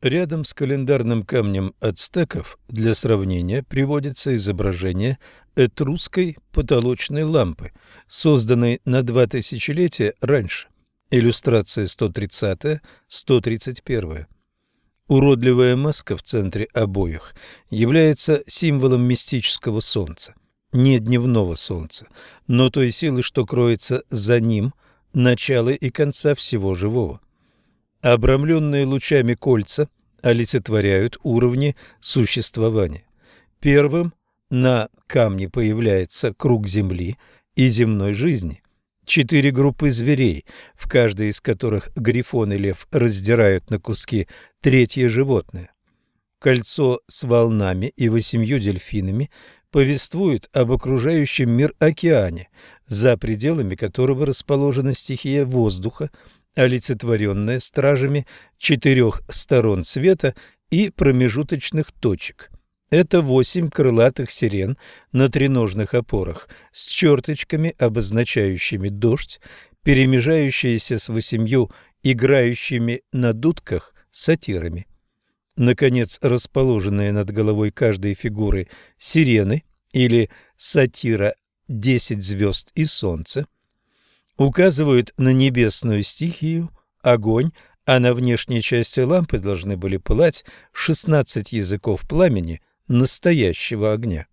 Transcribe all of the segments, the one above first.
Рядом с календарным камнем ацтеков для сравнения приводится изображение этрусской потолочной лампы, созданной на 2000 раньше. Иллюстрация 130-131. Уродливая маска в центре обоих является символом мистического солнца, не дневного солнца, но той силы, что кроется за ним, начала и конца всего живого. Обрамленные лучами кольца олицетворяют уровни существования. Первым на камне появляется круг Земли и земной жизни. 4 группы зверей, в каждой из которых грифон и лев раздирают на куски третье животное. Кольцо с волнами и 8 дельфинами повествует об окружающем мир океане, за пределами которого расположена стихия воздуха, олицетворенная стражами 4 сторон света и промежуточных точек. Это 8 крылатых сирен на треножных опорах с черточками, обозначающими дождь, перемежающиеся с 8 играющими на дудках сатирами. Наконец, расположенные над головой каждой фигуры сирены или сатира 10 звезд и солнце указывают на небесную стихию, огонь, а на внешней части лампы должны были пылать 16 языков пламени настоящего огня.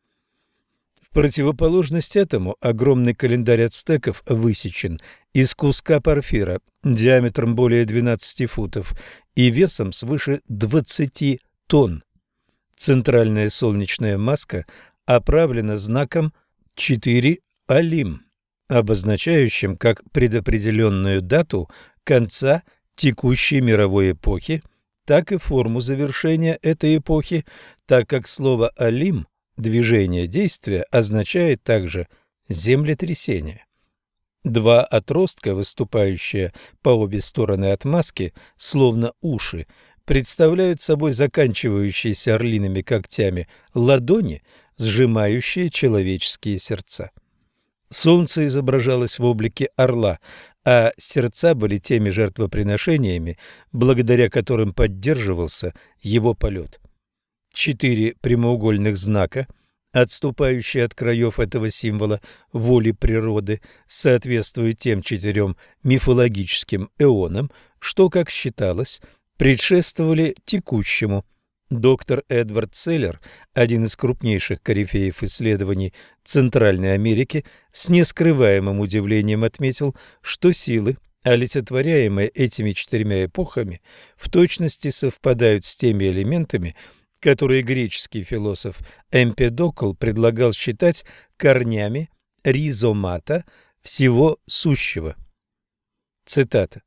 В противоположность этому огромный календарь ацтеков высечен из куска порфира диаметром более 12 футов и весом свыше 20 тонн. Центральная солнечная маска оправлена знаком 4 Алим, обозначающим как предопределенную дату конца текущей мировой эпохи, так и форму завершения этой эпохи, так как слово «алим» – движение действия означает также землетрясение. 2 отростка, выступающие по обе стороны от маски, словно уши, представляют собой заканчивающиеся орлиными когтями ладони, сжимающие человеческие сердца. Солнце изображалось в облике орла, а сердца были теми жертвоприношениями, благодаря которым поддерживался его полет. 4 прямоугольных знака, отступающие от краев этого символа воли природы, соответствуют тем 4 мифологическим эонам, что, как считалось, предшествовали текущему. Доктор Эдвард Селлер, один из крупнейших корифеев исследований Центральной Америки, с нескрываемым удивлением отметил, что силы, олицетворяемые этими 4 эпохами, в точности совпадают с теми элементами, которые греческий философ Эмпедокл предлагал считать корнями ризомата всего сущего. Цитата.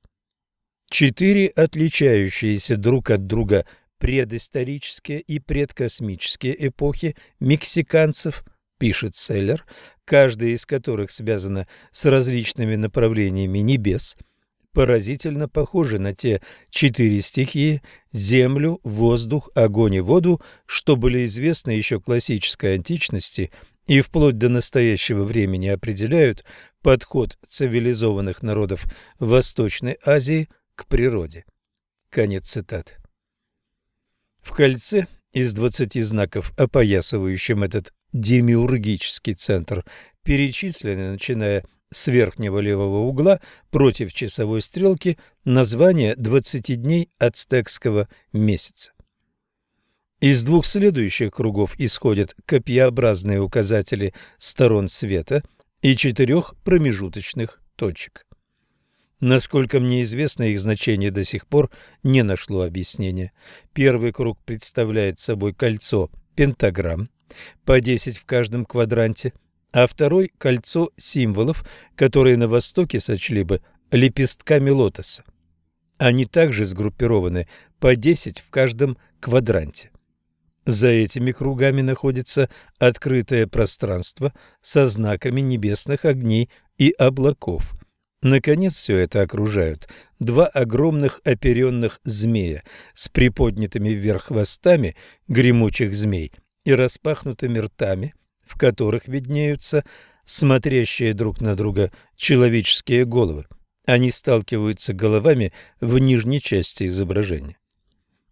«4 отличающиеся друг от друга предысторические и предкосмические эпохи мексиканцев, пишет Селлер, каждая из которых связана с различными направлениями небес, поразительно похожи на те 4 стихии – землю, воздух, огонь и воду, что были известны еще классической античности и вплоть до настоящего времени определяют подход цивилизованных народов Восточной Азии к природе». Конец цитаты. В кольце из 20 знаков, опоясывающем этот демиургический центр, перечислены, начиная с верхнего левого угла против часовой стрелки, названия 20 дней ацтекского месяца. Из 2 следующих кругов исходят копьеобразные указатели сторон света и 4 промежуточных точек. Насколько мне известно, их значение до сих пор не нашло объяснения. Первый круг представляет собой кольцо пентаграмм, по 10 в каждом квадранте, а второй – кольцо символов, которые на Востоке сочли бы лепестками лотоса. Они также сгруппированы по 10 в каждом квадранте. За этими кругами находится открытое пространство со знаками небесных огней и облаков. Наконец, все это окружают 2 огромных оперенных змея с приподнятыми вверх хвостами гремучих змей и распахнутыми ртами, в которых виднеются смотрящие друг на друга человеческие головы. Они сталкиваются головами в нижней части изображения.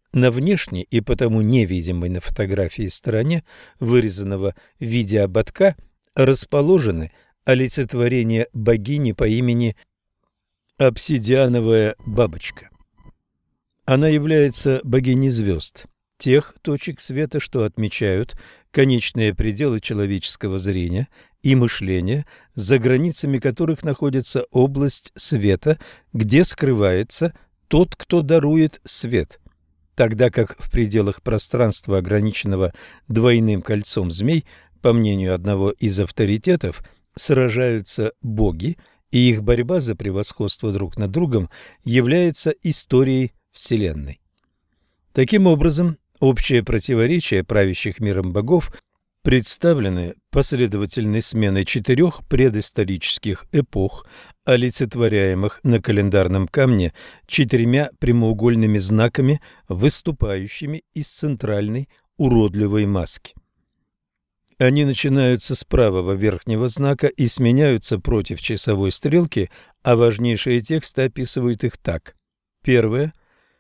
На внешней и потому невидимой на фотографии стороне вырезанного в виде ободка расположены олицетворения богини по имени обсидиановая бабочка. Она является богиней звезд, тех точек света, что отмечают конечные пределы человеческого зрения и мышления, за границами которых находится область света, где скрывается тот, кто дарует свет. Тогда как в пределах пространства, ограниченного двойным кольцом змей, по мнению одного из авторитетов, сражаются боги, и их борьба за превосходство друг над другом является историей Вселенной. Таким образом, общее противоречие правящих миром богов представлены последовательной сменой 4 предысторических эпох, олицетворяемых на календарном камне 4 прямоугольными знаками, выступающими из центральной уродливой маски. Они начинаются с правого верхнего знака и сменяются против часовой стрелки, а важнейшие тексты описывают их так. Первая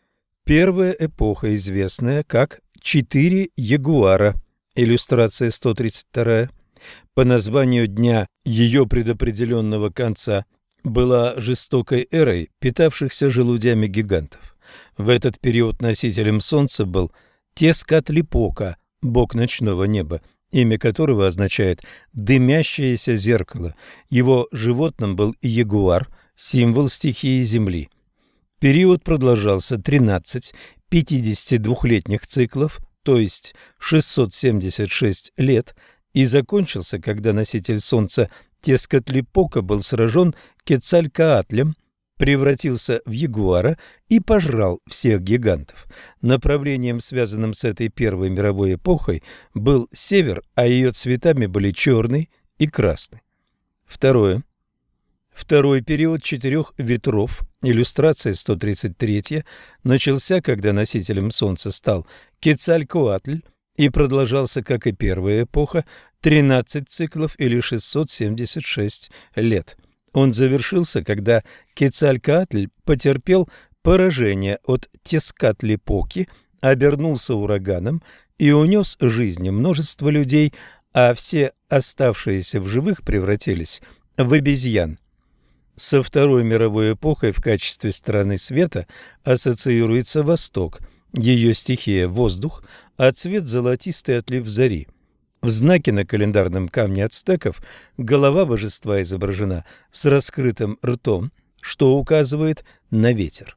эпоха, известная как 4 ягуара, иллюстрация 132, по названию дня ее предопределенного конца, была жестокой эрой питавшихся желудями гигантов. В этот период носителем солнца был Тескатлипока, бог ночного неба, имя которого означает «дымящееся зеркало». Его животным был ягуар, символ стихии земли. Период продолжался 13 52-летних циклов, то есть 676 лет, и закончился, когда носитель солнца Тескатлипока был сражен Кецалькаатлем, превратился в ягуара и пожрал всех гигантов. Направлением, связанным с этой Первой мировой эпохой, был север, а ее цветами были черный и красный. Второй период 4 ветров, иллюстрация 133, начался, когда носителем солнца стал Кецалькоатль, и продолжался, как и первая эпоха, 13 циклов или 676 лет. Он завершился, когда Кецалькаатль потерпел поражение от Тескатлипоки, обернулся ураганом и унес жизни множества людей, а все оставшиеся в живых превратились в обезьян. Со Второй мировой эпохой в качестве стороны света ассоциируется Восток, ее стихия – воздух, а цвет – золотистый отлив зари. В знаке на календарном камне ацтеков голова божества изображена с раскрытым ртом, что указывает на ветер.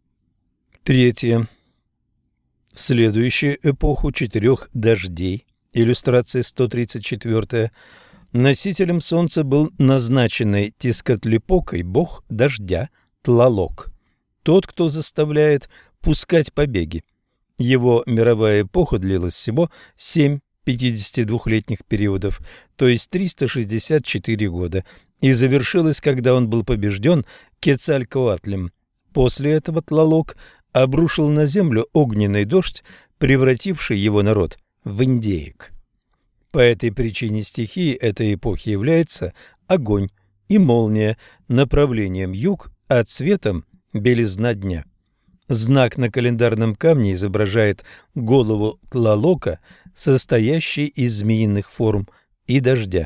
Третье. В следующую эпоху 4 дождей, иллюстрация 134, носителем солнца был назначенный Тескатлипокой бог дождя Тлалок, тот, кто заставляет пускать побеги. Его мировая эпоха длилась всего 7 52-летних периодов, то есть 364 года, и завершилась, когда он был побежден Кецалькоатлем. После этого Тлалок обрушил на землю огненный дождь, превративший его народ в индеек. По этой причине стихией этой эпохи является огонь и молния, направлением юг, а цветом белизна дня. Знак на календарном камне изображает голову Тлалока, состоящей из змеиных форм и дождя.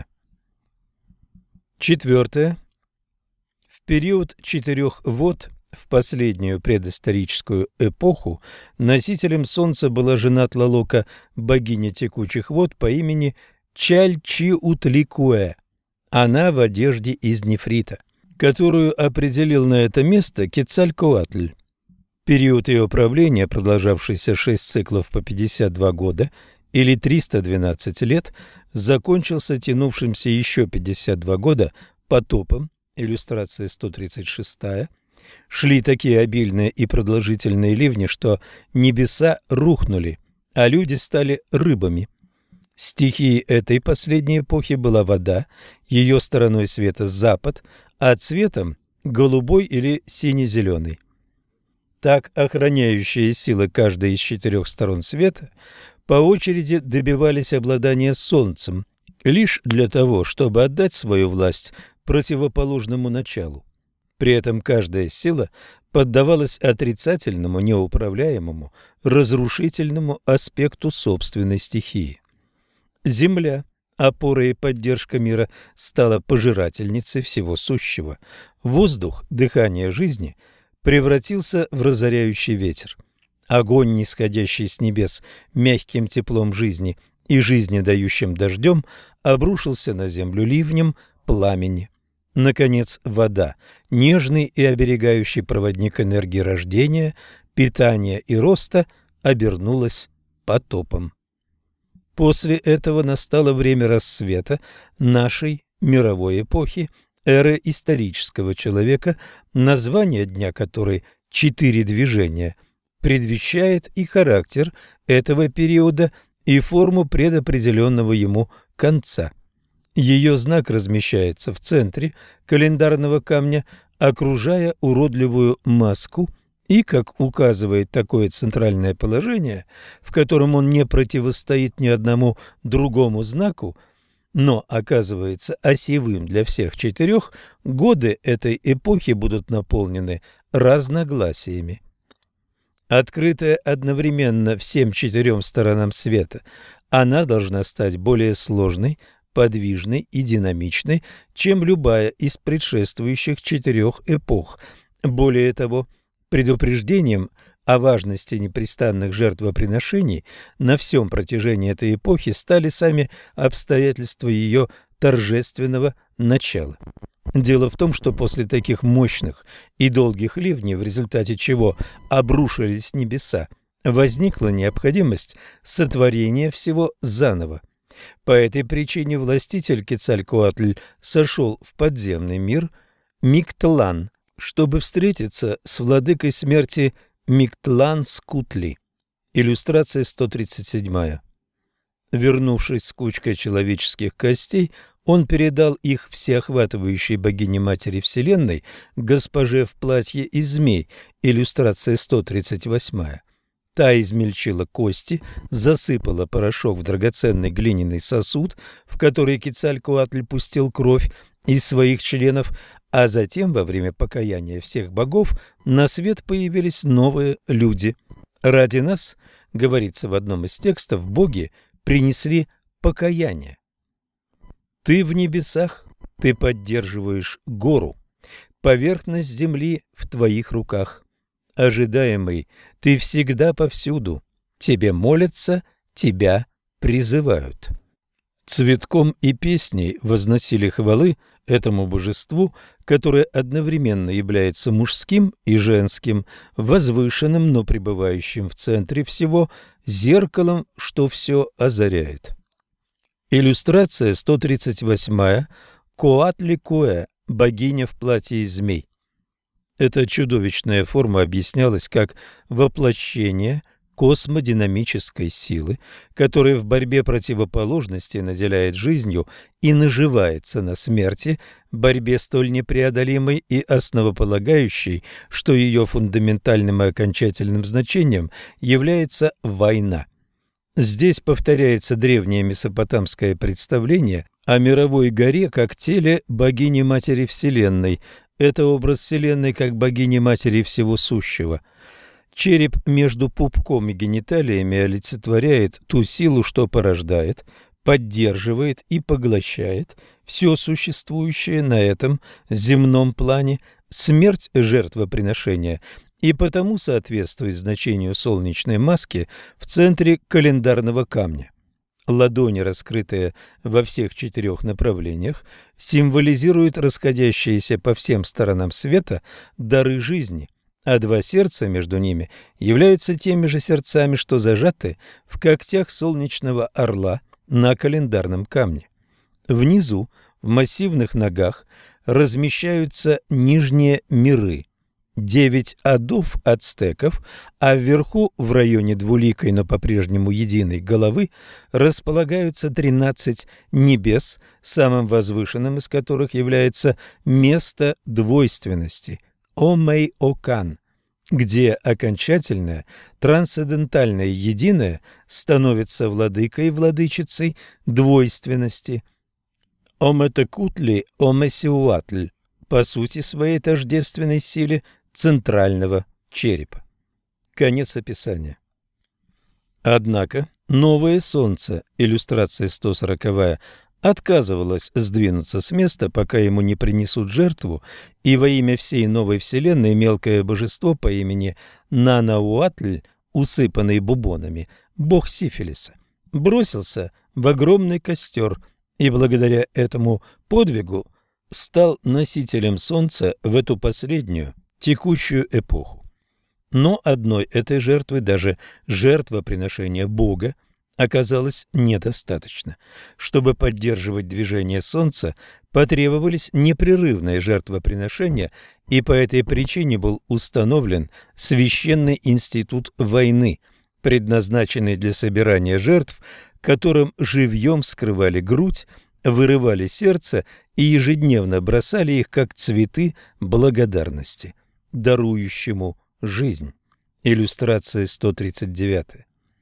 Четвертое. В период 4 вод, в последнюю предысторическую эпоху, носителем солнца была жена Тлалока, богиня текучих вод по имени Чальчиутликуэ. Она в одежде из нефрита, которую определил на это место Кецалькоатль. Период ее правления, продолжавшийся 6 циклов по 52 года или 312 лет, закончился тянувшимся еще 52 года потопом, иллюстрация 136. Шли такие обильные и продолжительные ливни, что небеса рухнули, а люди стали рыбами. Стихией этой последней эпохи была вода, ее стороной света запад, а цветом голубой или сине-зеленый. Так охраняющие силы каждой из 4 сторон света по очереди добивались обладания солнцем, лишь для того, чтобы отдать свою власть противоположному началу. При этом каждая сила поддавалась отрицательному, неуправляемому, разрушительному аспекту собственной стихии. Земля, опора и поддержка мира, стала пожирательницей всего сущего. Воздух, дыхание жизни, превратился в разоряющий ветер. Огонь, нисходящий с небес мягким теплом жизни и жизнедающим дождем, обрушился на землю ливнем пламени. Наконец, вода, нежный и оберегающий проводник энергии рождения, питания и роста, обернулась потопом. После этого настало время рассвета нашей мировой эпохи, эры исторического человека, название дня которой «Четыре движения», предвещает и характер этого периода, и форму предопределенного ему конца. Ее знак размещается в центре календарного камня, окружая уродливую маску, и, как указывает такое центральное положение, в котором он не противостоит ни одному другому знаку, но оказывается осевым для всех четырех, годы этой эпохи будут наполнены разногласиями. Открытая одновременно всем четырем сторонам света, она должна стать более сложной, подвижной и динамичной, чем любая из предшествующих четырех эпох. Более того, предупреждением о важности непрестанных жертвоприношений на всем протяжении этой эпохи стали сами обстоятельства ее торжественного начала. Дело в том, что после таких мощных и долгих ливней, в результате чего обрушились небеса, возникла необходимость сотворения всего заново. По этой причине властитель Кецалькоатль сошел в подземный мир Миктлан, чтобы встретиться с владыкой смерти Миктлан-Скутли. Иллюстрация 137. Вернувшись с кучкой человеческих костей, он передал их всеохватывающей богине-матери Вселенной, госпоже в платье из змей. Иллюстрация 138. Та измельчила кости, засыпала порошок в драгоценный глиняный сосуд, в который Кецалькоатль пустил кровь из своих членов, а затем, во время покаяния всех богов, на свет появились новые люди. «Ради нас, — говорится в одном из текстов, — боги принесли покаяние. Ты в небесах, ты поддерживаешь гору, поверхность земли в твоих руках. Ожидаемый, ты всегда повсюду, тебе молятся, тебя призывают». Цветком и песней возносили хвалы этому божеству, которое одновременно является мужским и женским, возвышенным, но пребывающим в центре всего, зеркалом, что все озаряет. Иллюстрация 138. Коатли-Коэ, богиня в платье из змей. Эта чудовищная форма объяснялась как воплощение космодинамической силы, которая в борьбе противоположностей наделяет жизнью и наживается на смерти, борьбе столь непреодолимой и основополагающей, что ее фундаментальным и окончательным значением является война. Здесь повторяется древнее месопотамское представление о мировой горе как теле богини-матери Вселенной. Это образ Вселенной как богини-матери всего сущего. Череп между пупком и гениталиями олицетворяет ту силу, что порождает, поддерживает и поглощает все существующее на этом земном плане, смерть жертвоприношения, и потому соответствует значению солнечной маски в центре календарного камня. Ладони, раскрытые во всех четырех направлениях, символизируют расходящиеся по всем сторонам света дары жизни, а два сердца между ними являются теми же сердцами, что зажаты в когтях солнечного орла на календарном камне. Внизу, в массивных ногах, размещаются нижние миры, 9 адов ацтеков, а вверху, в районе двуликой, но по-прежнему единой головы, располагаются 13 небес, самым возвышенным из которых является место двойственности – Омей-Окан, где окончательное, трансцендентальное единое становится владыкой-владычицей двойственности. Ометекутли, Омесиуатль, по сути своей тождественной силе, центрального черепа. Конец описания. Однако новое солнце, иллюстрация 140, отказывалось сдвинуться с места, пока ему не принесут жертву, и во имя всей новой вселенной мелкое божество по имени Нанауатль, усыпанный бубонами, бог сифилиса, бросился в огромный костер и благодаря этому подвигу стал носителем солнца в эту последнюю текущую эпоху. Но одной этой жертвы, даже жертвоприношения Бога, оказалось недостаточно. Чтобы поддерживать движение Солнца, потребовались непрерывные жертвоприношения, и по этой причине был установлен Священный институт войны, предназначенный для собирания жертв, которым живьем вскрывали грудь, вырывали сердце и ежедневно бросали их, как цветы благодарности, дарующему жизнь. Иллюстрация 139.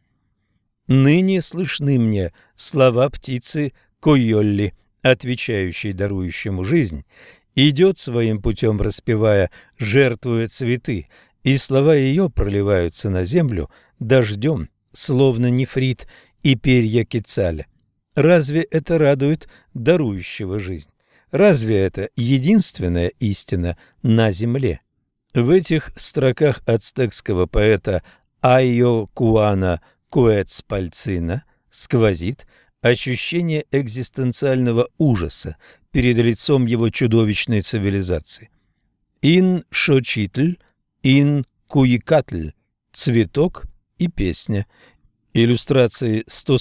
«Ныне слышны мне слова птицы Койолли, отвечающей дарующему жизнь, идет своим путем, распевая, жертвуя цветы, и слова ее проливаются на землю дождем, словно нефрит и перья кецаля. Разве это радует дарующего жизнь? Разве это единственная истина на земле?» В этих строках ацтекского поэта Айокуана Куэцпальцина сквозит ощущение экзистенциального ужаса перед лицом его чудовищной цивилизации. «Ин шочитль, ин куикатль» – цветок и песня. Иллюстрации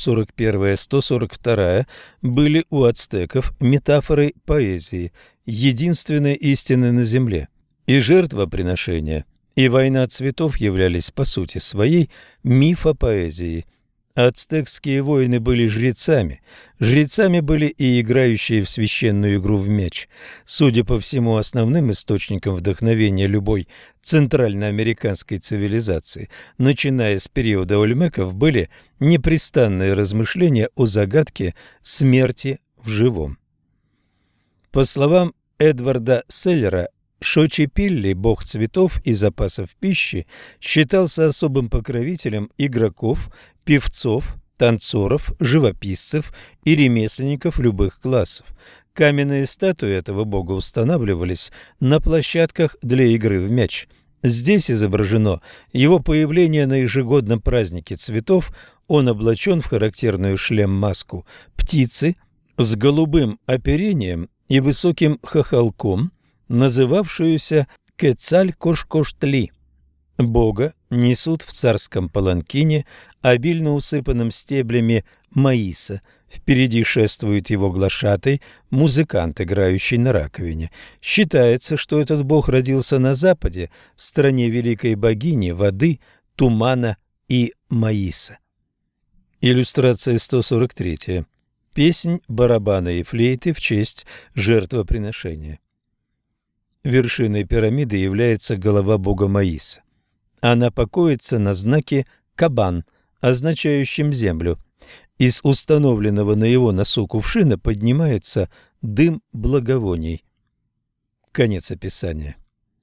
141-142 были у ацтеков метафорой поэзии, единственной истины на земле. И жертвоприношения, и война цветов являлись по сути своей мифопоэзией. Ацтекские воины были жрецами. Жрецами были и играющие в священную игру в мяч. Судя по всему, основным источником вдохновения любой центральноамериканской цивилизации, начиная с периода Ольмеков, были непрестанные размышления о загадке смерти в живом. По словам Эдварда Селлера, Шочипилли, бог цветов и запасов пищи, считался особым покровителем игроков, певцов, танцоров, живописцев и ремесленников любых классов. Каменные статуи этого бога устанавливались на площадках для игры в мяч. Здесь изображено его появление на ежегодном празднике цветов. Он облачен в характерную шлем-маску птицы с голубым оперением и высоким хохолком, называвшуюся Кецалькош-Коштли. Бога несут в царском паланкине, обильно усыпанном стеблями маиса. Впереди шествует его глашатай, музыкант, играющий на раковине. Считается, что этот бог родился на западе, в стране великой богини воды, тумана и маиса. Иллюстрация 143. Песнь барабана и флейты в честь жертвоприношения. Вершиной пирамиды является голова бога Маиса. Она покоится на знаке кабан, означающем землю. Из установленного на его носу кувшина поднимается дым благовоний. Конец описания.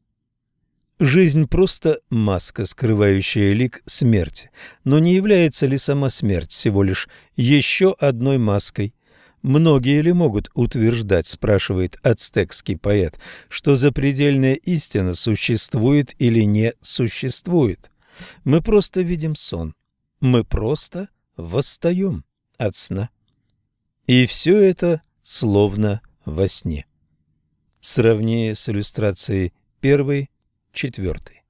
Жизнь просто маска, скрывающая лик смерти. Но не является ли сама смерть всего лишь еще одной маской? Многие ли могут утверждать, спрашивает ацтекский поэт, что запредельная истина существует или не существует? Мы просто видим сон. Мы просто восстаем от сна. И все это словно во сне. Сравни с иллюстрацией 1, 4.